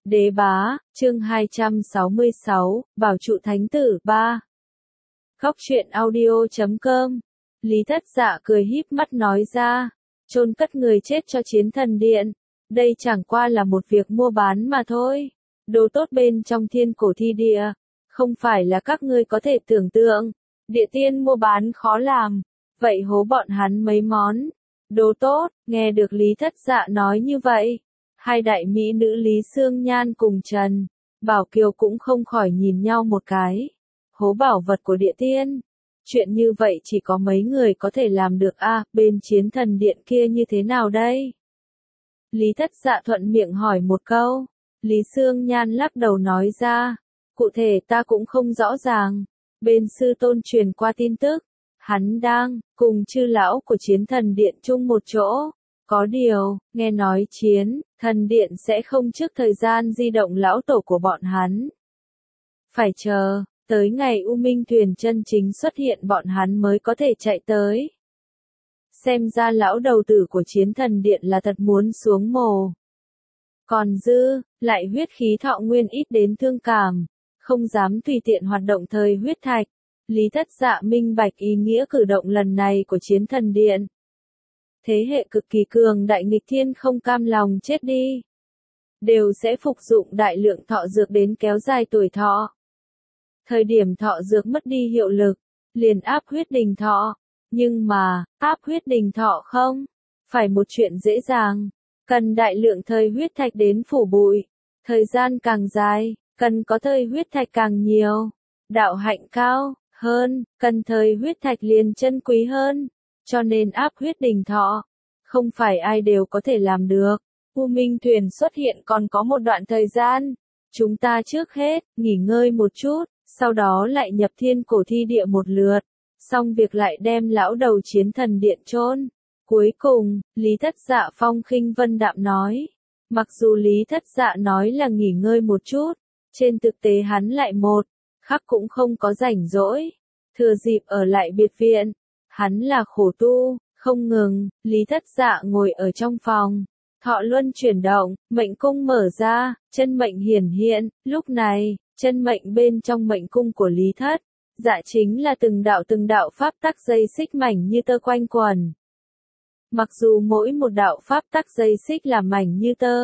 Đế bá, chương 266, Bảo trụ thánh tử 3. Góc truyện audio.com. Lý Thất Dạ cười híp mắt nói ra, chôn cất người chết cho Chiến Thần Điện. Đây chẳng qua là một việc mua bán mà thôi. Đồ tốt bên trong thiên cổ thi địa, không phải là các ngươi có thể tưởng tượng. Địa tiên mua bán khó làm, vậy hố bọn hắn mấy món. Đồ tốt, nghe được Lý Thất Dạ nói như vậy. Hai đại mỹ nữ Lý Sương Nhan cùng Trần Bảo Kiều cũng không khỏi nhìn nhau một cái. Hố bảo vật của địa tiên. Chuyện như vậy chỉ có mấy người có thể làm được a, bên Chiến Thần Điện kia như thế nào đây? Lý Thất Dạ thuận miệng hỏi một câu. Lý Sương Nhan lắc đầu nói ra, cụ thể ta cũng không rõ ràng. Bên sư tôn truyền qua tin tức, hắn đang cùng chư lão của Chiến Thần Điện chung một chỗ. Có điều, nghe nói Chiến Thần Điện sẽ không trước thời gian di động lão tổ của bọn hắn. Phải chờ tới ngày U Minh Thuyền chân chính xuất hiện bọn hắn mới có thể chạy tới. Xem ra lão đầu tử của Chiến Thần Điện là thật muốn xuống mồ. Còn dư, lại huyết khí thọ nguyên ít đến thương cảm, không dám tùy tiện hoạt động thời huyết thạch. Lý Thất Dạ minh bạch ý nghĩa cử động lần này của Chiến Thần Điện. Thế hệ cực kỳ cường đại nghịch thiên không cam lòng chết đi, đều sẽ phục dụng đại lượng thọ dược đến kéo dài tuổi thọ. Thời điểm thọ dược mất đi hiệu lực, liền áp huyết đình thọ. Nhưng mà, áp huyết đình thọ không phải một chuyện dễ dàng, cần đại lượng thời huyết thạch đến phủ bụi. Thời gian càng dài, cần có thời huyết thạch càng nhiều. Đạo hạnh cao hơn, cần thời huyết thạch liền chân quý hơn. Cho nên áp huyết đình thọ, không phải ai đều có thể làm được. U Minh Thuyền xuất hiện còn có một đoạn thời gian. Chúng ta trước hết, nghỉ ngơi một chút, sau đó lại nhập thiên cổ thi địa một lượt. Xong việc lại đem lão đầu Chiến Thần Điện chôn. Cuối cùng, Lý Thất Dạ phong khinh vân đạm nói. Mặc dù Lý Thất Dạ nói là nghỉ ngơi một chút, trên thực tế hắn lại một khắc cũng không có rảnh rỗi. Thừa dịp ở lại biệt viện, hắn là khổ tu, không ngừng. Lý Thất Dạ ngồi ở trong phòng, thọ luân chuyển động, mệnh cung mở ra, chân mệnh hiển hiện. Lúc này, chân mệnh bên trong mệnh cung của Lý Thất Dạ chính là từng đạo pháp tắc dây xích mảnh như tơ quanh quần. Mặc dù mỗi một đạo pháp tắc dây xích là mảnh như tơ,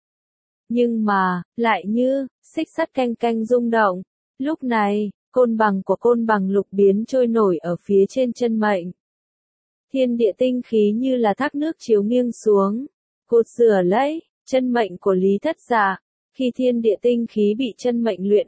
nhưng mà, lại như xích sắt canh canh rung động. Lúc này, côn bằng của côn bằng lục biến trôi nổi ở phía trên chân mệnh. Thiên địa tinh khí như là thác nước chiếu nghiêng xuống, cột rửa lấy chân mệnh của Lý Thất Dạ. Khi thiên địa tinh khí bị chân mệnh luyện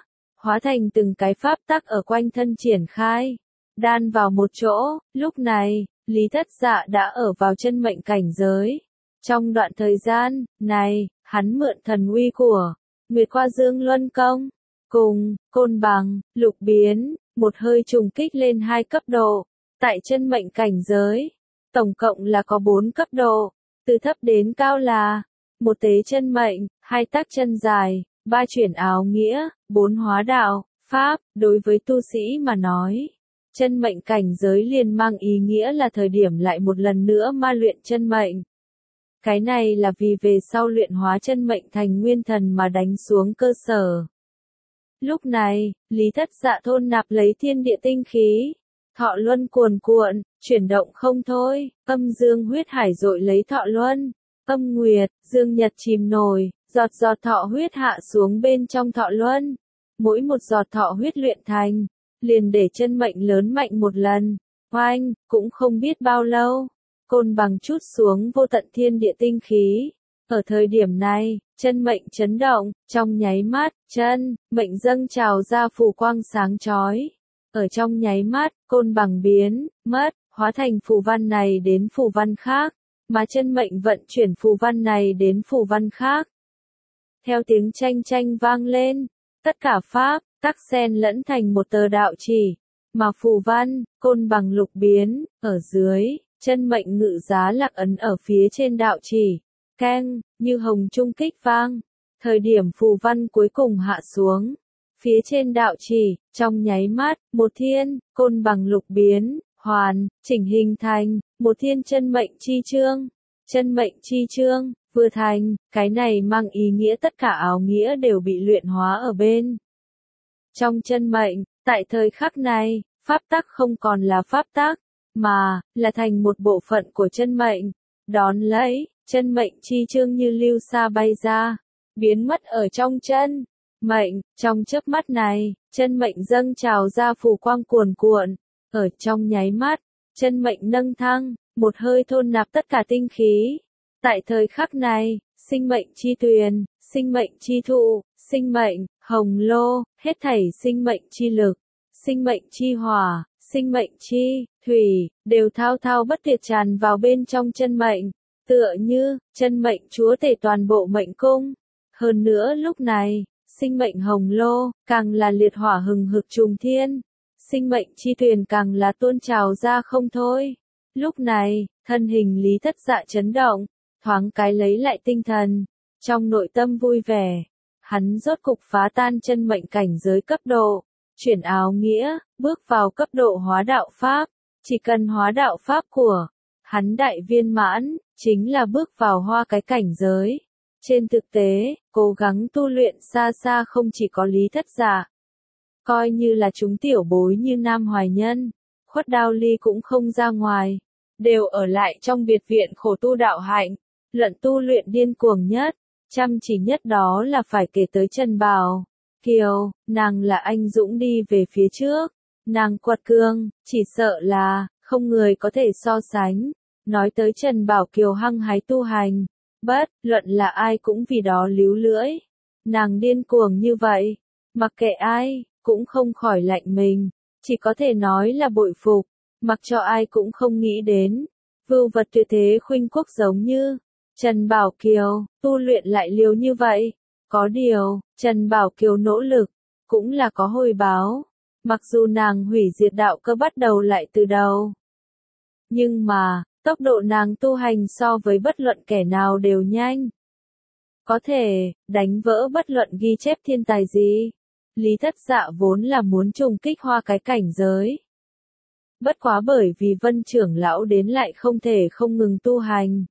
hóa thành từng cái pháp tắc ở quanh thân triển khai, đan vào một chỗ. Lúc này, Lý Thất Dạ đã ở vào chân mệnh cảnh giới. Trong đoạn thời gian này, hắn mượn thần uy của Nguyệt Qua Dương Luân Công, cùng côn bằng, lục biến, một hơi trùng kích lên 2 cấp độ. Tại chân mệnh cảnh giới, tổng cộng là có 4 cấp độ, từ thấp đến cao là 1 tế chân mệnh, 2 tác chân dài, 3 chuyển áo nghĩa, 4 hóa đạo, pháp. Đối với tu sĩ mà nói, chân mệnh cảnh giới liền mang ý nghĩa là thời điểm lại một lần nữa ma luyện chân mệnh. Cái này là vì về sau luyện hóa chân mệnh thành nguyên thần mà đánh xuống cơ sở. Lúc này, Lý Thất Dạ thôn nạp lấy thiên địa tinh khí, thọ luân cuồn cuộn, chuyển động không thôi. Âm dương huyết hải dội lấy thọ luân, âm nguyệt, dương nhật chìm nổi, giọt giọt thọ huyết hạ xuống bên trong thọ luân. Mỗi một giọt thọ huyết luyện thành, liền để chân mệnh lớn mạnh một lần. Oanh, cũng không biết bao lâu, côn bằng trút xuống vô tận thiên địa tinh khí. Ở thời điểm này, chân mệnh chấn động, trong nháy mắt, chân mệnh dâng trào ra phù quang sáng chói. Ở trong nháy mắt, côn bằng biến mất, hóa thành phù văn này đến phù văn khác, mà chân mệnh vận chuyển phù văn này đến phù văn khác. Theo tiếng chanh chanh vang lên, tất cả pháp tắc xen lẫn thành một tờ đạo chỉ, mà phù văn côn bằng lục biến ở dưới, chân mệnh ngự giá lạc ấn ở phía trên đạo chỉ. Keng, như hồng trung kích vang. Thời điểm phù văn cuối cùng hạ xuống, phía trên đạo chỉ, trong nháy mắt, một thiên côn bằng lục biến hoàn chỉnh hình thành một thiên chân mệnh chi chương. Chân mệnh chi chương vừa thành, cái này mang ý nghĩa tất cả áo nghĩa đều bị luyện hóa ở bên. Trong chân mệnh, tại thời khắc này, pháp tắc không còn là pháp tắc, mà là thành một bộ phận của chân mệnh. Đón lấy, chân mệnh chi chương như lưu sa bay ra, biến mất ở trong chân mệnh. Trong chớp mắt này, chân mệnh dâng trào ra phù quang cuồn cuộn, ở trong nháy mắt, chân mệnh nâng thăng, một hơi thôn nạp tất cả tinh khí. Tại thời khắc này, sinh mệnh chi tuyền, sinh mệnh chi thụ, sinh mệnh, hồng lô, hết thảy sinh mệnh chi lực, sinh mệnh chi hỏa, sinh mệnh chi, thủy, đều thao thao bất tuyệt tràn vào bên trong chân mệnh, tựa như, chân mệnh chúa tể toàn bộ mệnh cung. Hơn nữa lúc này, sinh mệnh hồng lô, càng là liệt hỏa hừng hực trùng thiên, sinh mệnh chi thuyền càng là tuôn trào ra không thôi. Lúc này, thân hình Lý Thất Dạ chấn động, thoáng cái lấy lại tinh thần, trong nội tâm vui vẻ, hắn rốt cục phá tan chân mệnh cảnh giới cấp độ, chuyển áo nghĩa, bước vào cấp độ hóa đạo pháp, chỉ cần hóa đạo pháp của hắn đại viên mãn, chính là bước vào hoa cái cảnh giới. Trên thực tế, cố gắng tu luyện xa xa không chỉ có Lý Thất Dạ, coi như là chúng tiểu bối như Nam Hoài Nhân, Khuất Đao Ly cũng không ra ngoài, đều ở lại trong biệt viện khổ tu đạo hạnh, luận tu luyện điên cuồng nhất, chăm chỉ nhất đó là phải kể tới Trần Bảo Kiều, nàng là anh dũng đi về phía trước, nàng quật cường, chỉ sợ là không người có thể so sánh. Nói tới Trần Bảo Kiều hăng hái tu hành, bất luận là ai cũng vì đó líu lưỡi. Nàng điên cuồng như vậy, mặc kệ ai, cũng không khỏi lạnh mình, chỉ có thể nói là bội phục, mặc cho ai cũng không nghĩ đến. Vưu vật tuyệt thế khuynh quốc giống như Trần Bảo Kiều, tu luyện lại liều như vậy. Có điều, Trần Bảo Kiều nỗ lực, cũng là có hồi báo, mặc dù nàng hủy diệt đạo cơ bắt đầu lại từ đầu. Nhưng mà, tốc độ nàng tu hành so với bất luận kẻ nào đều nhanh. Có thể, đánh vỡ bất luận ghi chép thiên tài gì. Lý Thất Dạ vốn là muốn trùng kích hoa cái cảnh giới. Bất quá bởi vì Vân trưởng lão đến lại không thể không ngừng tu hành.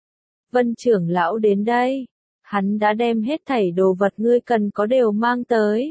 Vân trưởng lão đến đây, hắn đã đem hết thảy đồ vật ngươi cần có đều mang tới.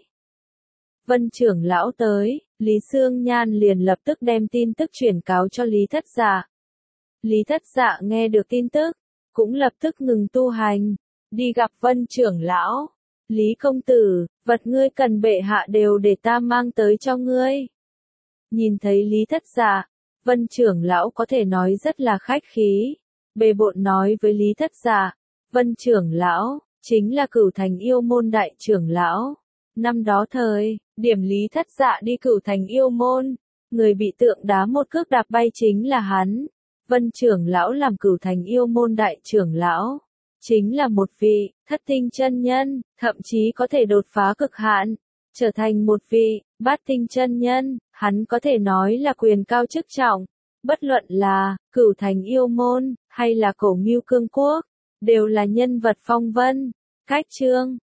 Vân trưởng lão tới, Lý Sương Nhan liền lập tức đem tin tức chuyển cáo cho Lý Thất Dạ. Lý Thất Dạ nghe được tin tức, cũng lập tức ngừng tu hành, đi gặp Vân trưởng lão. Lý công tử, vật ngươi cần bệ hạ đều để ta mang tới cho ngươi. Nhìn thấy Lý Thất Dạ, Vân trưởng lão có thể nói rất là khách khí. Bề bộn nói với Lý Thất Dạ, Vân trưởng lão, chính là Cửu Thành Yêu Môn đại trưởng lão. Năm đó thời điểm Lý Thất Dạ đi Cửu Thành Yêu Môn, người bị tượng đá một cước đạp bay chính là hắn. Vân trưởng lão làm Cửu Thành Yêu Môn đại trưởng lão, chính là một vị thất tinh chân nhân, thậm chí có thể đột phá cực hạn, trở thành một vị bát tinh chân nhân, hắn có thể nói là quyền cao chức trọng. Bất luận là Cửu Thành Yêu Môn hay là Cổ Ngưu Cương Quốc, đều là nhân vật phong vân. Cách chương